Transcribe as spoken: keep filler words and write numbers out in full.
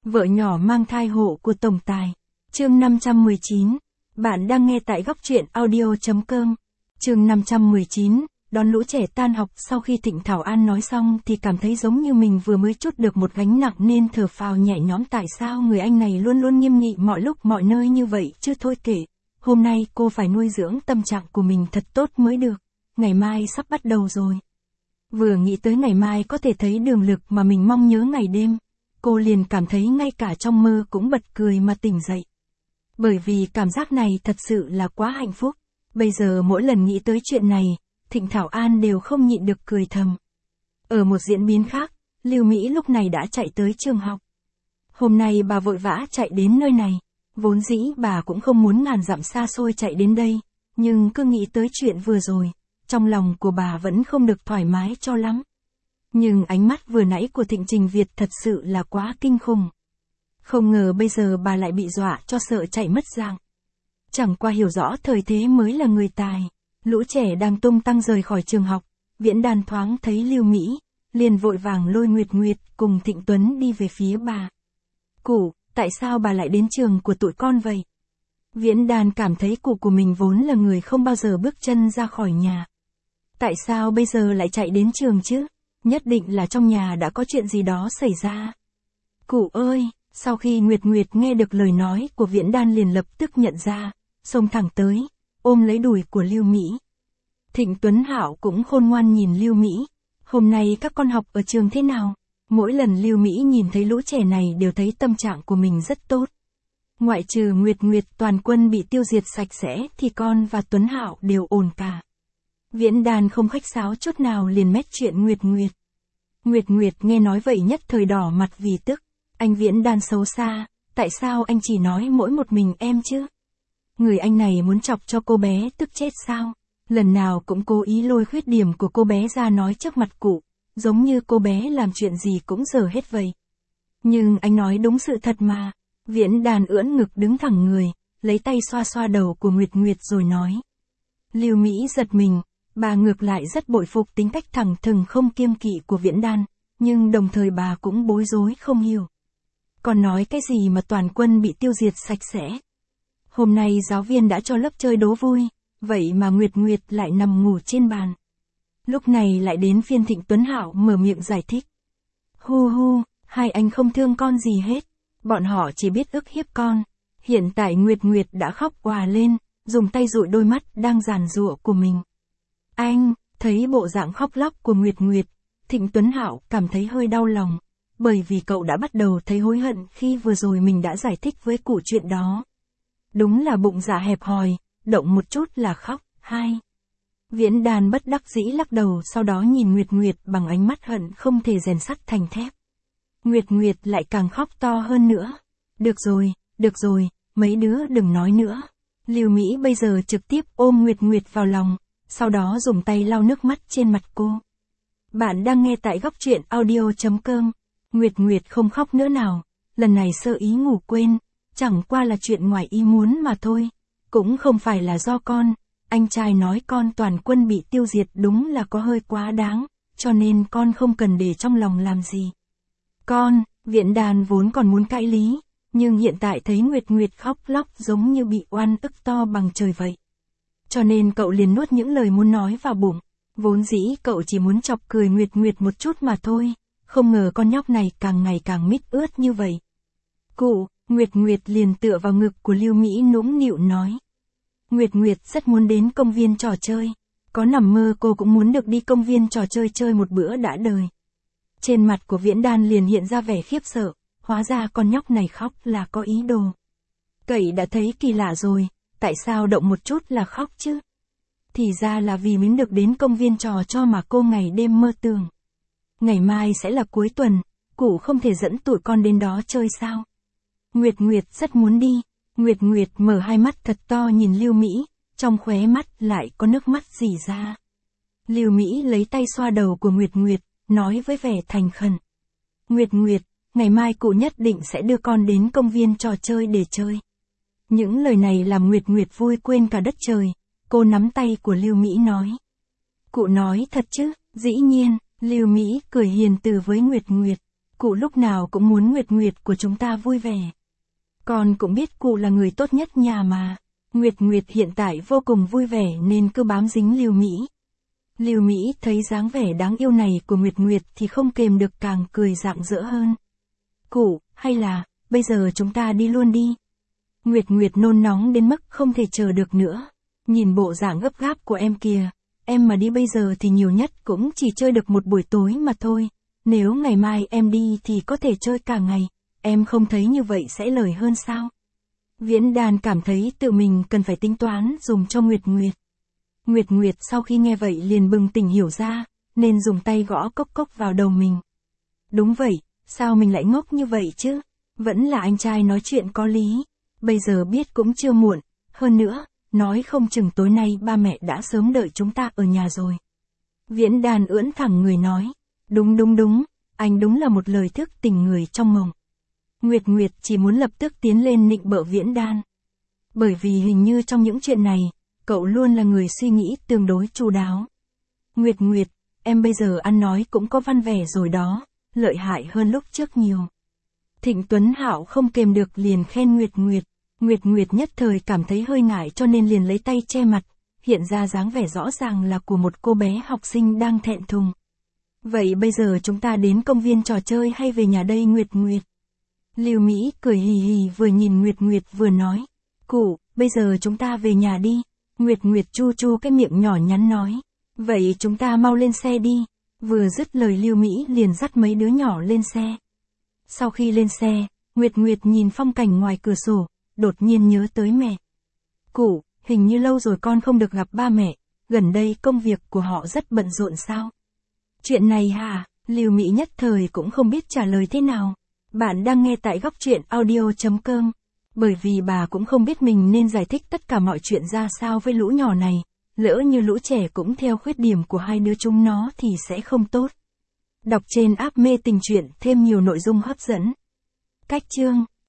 Vợ nhỏ mang thai hộ của tổng tài. Chương năm trăm mười chín. Bạn đang nghe tại góc truyện audio chấm com. Chương năm trăm mười chín. Đón lũ trẻ tan học. Sau khi Thịnh Thảo An nói xong thì cảm thấy giống như mình vừa mới trút được một gánh nặng nên thở phào nhẹ nhõm. Tại sao người anh này luôn luôn nghiêm nghị mọi lúc mọi nơi như vậy chứ? Thôi kệ. Hôm nay cô phải nuôi dưỡng tâm trạng của mình thật tốt mới được. Ngày mai sắp bắt đầu rồi. Vừa nghĩ tới ngày mai có thể thấy Đường Lực mà mình mong nhớ ngày đêm, cô liền cảm thấy ngay cả trong mơ cũng bật cười mà tỉnh dậy. Bởi vì cảm giác này thật sự là quá hạnh phúc. Bây giờ mỗi lần nghĩ tới chuyện này, Thịnh Thảo An đều không nhịn được cười thầm. Ở một diễn biến khác, Lưu Mỹ lúc này đã chạy tới trường học. Hôm nay bà vội vã chạy đến nơi này. Vốn dĩ bà cũng không muốn ngàn dặm xa xôi chạy đến đây, nhưng cứ nghĩ tới chuyện vừa rồi, trong lòng của bà vẫn không được thoải mái cho lắm. Nhưng ánh mắt vừa nãy của Thịnh Trình Việt thật sự là quá kinh khủng. Không ngờ bây giờ bà lại bị dọa cho sợ chạy mất dạng. Chẳng qua hiểu rõ thời thế mới là người tài. Lũ trẻ đang tung tăng rời khỏi trường học. Viễn Đàn thoáng thấy Lưu Mỹ, liền vội vàng lôi Nguyệt Nguyệt cùng Thịnh Tuấn đi về phía bà. Cụ, tại sao bà lại đến trường của tụi con vậy? Viễn Đàn cảm thấy cụ của mình vốn là người không bao giờ bước chân ra khỏi nhà. Tại sao bây giờ lại chạy đến trường chứ? Nhất định là trong nhà đã có chuyện gì đó xảy ra. Cụ ơi! Sau khi Nguyệt Nguyệt nghe được lời nói của Viễn Đan liền lập tức nhận ra, xông thẳng tới, ôm lấy đùi của Lưu Mỹ. Thịnh Tuấn Hạo cũng khôn ngoan nhìn Lưu Mỹ. Hôm nay các con học ở trường thế nào? Mỗi lần Lưu Mỹ nhìn thấy lũ trẻ này đều thấy tâm trạng của mình rất tốt. Ngoại trừ Nguyệt Nguyệt toàn quân bị tiêu diệt sạch sẽ thì con và Tuấn Hạo đều ổn cả. Viễn Đan không khách sáo chút nào liền mét chuyện Nguyệt Nguyệt. Nguyệt Nguyệt nghe nói vậy nhất thời đỏ mặt vì tức. Anh Viễn Đan xấu xa, tại sao anh chỉ nói mỗi một mình em chứ? Người anh này muốn chọc cho cô bé tức chết sao? Lần nào cũng cố ý lôi khuyết điểm của cô bé ra nói trước mặt cụ, giống như cô bé làm chuyện gì cũng dở hết vậy. Nhưng anh nói đúng sự thật mà. Viễn Đan ưỡn ngực đứng thẳng người, lấy tay xoa xoa đầu của Nguyệt Nguyệt rồi nói. Lưu Mỹ giật mình, bà ngược lại rất bội phục tính cách thẳng thừng không kiêng kỵ của Viễn Đan, nhưng đồng thời bà cũng bối rối không hiểu. Còn nói cái gì mà toàn quân bị tiêu diệt sạch sẽ? Hôm nay giáo viên đã cho lớp chơi đố vui, vậy mà Nguyệt Nguyệt lại nằm ngủ trên bàn. Lúc này lại đến phiên Thịnh Tuấn Hạo mở miệng giải thích. Hu hu, hai anh không thương con gì hết, bọn họ chỉ biết ức hiếp con. Hiện tại Nguyệt Nguyệt đã khóc òa lên, dùng tay dụi đôi mắt đang giàn giụa của mình. Anh, thấy bộ dạng khóc lóc của Nguyệt Nguyệt, Thịnh Tuấn Hạo cảm thấy hơi đau lòng. Bởi vì cậu đã bắt đầu thấy hối hận khi vừa rồi mình đã giải thích với cụ chuyện đó. Đúng là bụng dạ hẹp hòi, động một chút là khóc. Hai. Viễn Đan bất đắc dĩ lắc đầu, sau đó nhìn Nguyệt Nguyệt bằng ánh mắt hận không thể rèn sắt thành thép. Nguyệt Nguyệt lại càng khóc to hơn nữa. Được rồi, được rồi, mấy đứa đừng nói nữa. Lưu Mỹ bây giờ trực tiếp ôm Nguyệt Nguyệt vào lòng, sau đó dùng tay lau nước mắt trên mặt cô. Bạn đang nghe tại góc truyện audio chấm com. Nguyệt Nguyệt không khóc nữa nào, lần này sơ ý ngủ quên, chẳng qua là chuyện ngoài ý muốn mà thôi, cũng không phải là do con, anh trai nói con toàn quân bị tiêu diệt đúng là có hơi quá đáng, cho nên con không cần để trong lòng làm gì. Con, Viễn Đan vốn còn muốn cãi lý, nhưng hiện tại thấy Nguyệt Nguyệt khóc lóc giống như bị oan ức to bằng trời vậy. Cho nên cậu liền nuốt những lời muốn nói vào bụng, vốn dĩ cậu chỉ muốn chọc cười Nguyệt Nguyệt một chút mà thôi. Không ngờ con nhóc này càng ngày càng mít ướt như vậy. Cụ, Nguyệt Nguyệt liền tựa vào ngực của Lưu Mỹ nũng nịu nói. Nguyệt Nguyệt rất muốn đến công viên trò chơi. Có nằm mơ cô cũng muốn được đi công viên trò chơi chơi một bữa đã đời. Trên mặt của Viễn Đan liền hiện ra vẻ khiếp sợ. Hóa ra con nhóc này khóc là có ý đồ. Cậy đã thấy kỳ lạ rồi. Tại sao động một chút là khóc chứ? Thì ra là vì muốn được đến công viên trò cho mà cô ngày đêm mơ tưởng. Ngày mai sẽ là cuối tuần, cụ không thể dẫn tụi con đến đó chơi sao? Nguyệt Nguyệt rất muốn đi. Nguyệt Nguyệt mở hai mắt thật to nhìn Lưu Mỹ, trong khóe mắt lại có nước mắt rỉ ra. Lưu Mỹ lấy tay xoa đầu của Nguyệt Nguyệt, nói với vẻ thành khẩn. Nguyệt Nguyệt, ngày mai cụ nhất định sẽ đưa con đến công viên trò chơi để chơi. Những lời này làm Nguyệt Nguyệt vui quên cả đất trời, cô nắm tay của Lưu Mỹ nói. Cụ nói thật chứ? Dĩ nhiên. Lưu Mỹ cười hiền từ với Nguyệt Nguyệt. Cụ lúc nào cũng muốn Nguyệt Nguyệt của chúng ta vui vẻ. Con cũng biết cụ là người tốt nhất nhà mà. Nguyệt Nguyệt hiện tại vô cùng vui vẻ nên cứ bám dính Lưu Mỹ. Lưu Mỹ thấy dáng vẻ đáng yêu này của Nguyệt Nguyệt thì không kềm được càng cười rạng rỡ hơn. Cụ, hay là, bây giờ chúng ta đi luôn đi. Nguyệt Nguyệt nôn nóng đến mức không thể chờ được nữa. Nhìn bộ dạng gấp gáp của em kìa, em mà đi bây giờ thì nhiều nhất cũng chỉ chơi được một buổi tối mà thôi. Nếu ngày mai em đi thì có thể chơi cả ngày, em không thấy như vậy sẽ lời hơn sao? Viễn Đàn cảm thấy tự mình cần phải tính toán dùng cho Nguyệt Nguyệt. Nguyệt Nguyệt sau khi nghe vậy liền bừng tỉnh hiểu ra, nên dùng tay gõ cốc cốc vào đầu mình. Đúng vậy, sao mình lại ngốc như vậy chứ? Vẫn là anh trai nói chuyện có lý. Bây giờ biết cũng chưa muộn, hơn nữa, nói không chừng tối nay ba mẹ đã sớm đợi chúng ta ở nhà rồi. Viễn Đàn ưỡn thẳng người nói. Đúng đúng đúng, anh đúng là một lời thức tỉnh người trong mộng. Nguyệt Nguyệt chỉ muốn lập tức tiến lên nịnh bợ Viễn Đàn. Bởi vì hình như trong những chuyện này, cậu luôn là người suy nghĩ tương đối chu đáo. Nguyệt Nguyệt, em bây giờ ăn nói cũng có văn vẻ rồi đó, lợi hại hơn lúc trước nhiều. Thịnh Tuấn Hạo không kềm được liền khen Nguyệt Nguyệt. Nguyệt Nguyệt nhất thời cảm thấy hơi ngại cho nên liền lấy tay che mặt, hiện ra dáng vẻ rõ ràng là của một cô bé học sinh đang thẹn thùng. Vậy bây giờ chúng ta đến công viên trò chơi hay về nhà đây Nguyệt Nguyệt? Lưu Mỹ cười hì hì vừa nhìn Nguyệt Nguyệt vừa nói. Cụ, bây giờ chúng ta về nhà đi. Nguyệt Nguyệt chu chu cái miệng nhỏ nhắn nói. Vậy chúng ta mau lên xe đi. Vừa dứt lời Lưu Mỹ liền dắt mấy đứa nhỏ lên xe. Sau khi lên xe, Nguyệt Nguyệt nhìn phong cảnh ngoài cửa sổ, đột nhiên nhớ tới mẹ. Cụ, hình như lâu rồi con không được gặp ba mẹ, gần đây công việc của họ rất bận rộn sao? Chuyện này hả? Lưu Mỹ nhất thời cũng không biết trả lời thế nào. Bạn đang nghe tại góc truyện audio.com. Bởi vì bà cũng không biết mình nên giải thích tất cả mọi chuyện ra sao với lũ nhỏ này, lỡ như lũ trẻ cũng theo khuyết điểm của hai đứa chúng nó thì sẽ không tốt. Đọc trên app Mê Tình Truyện thêm nhiều nội dung hấp dẫn. Cách chương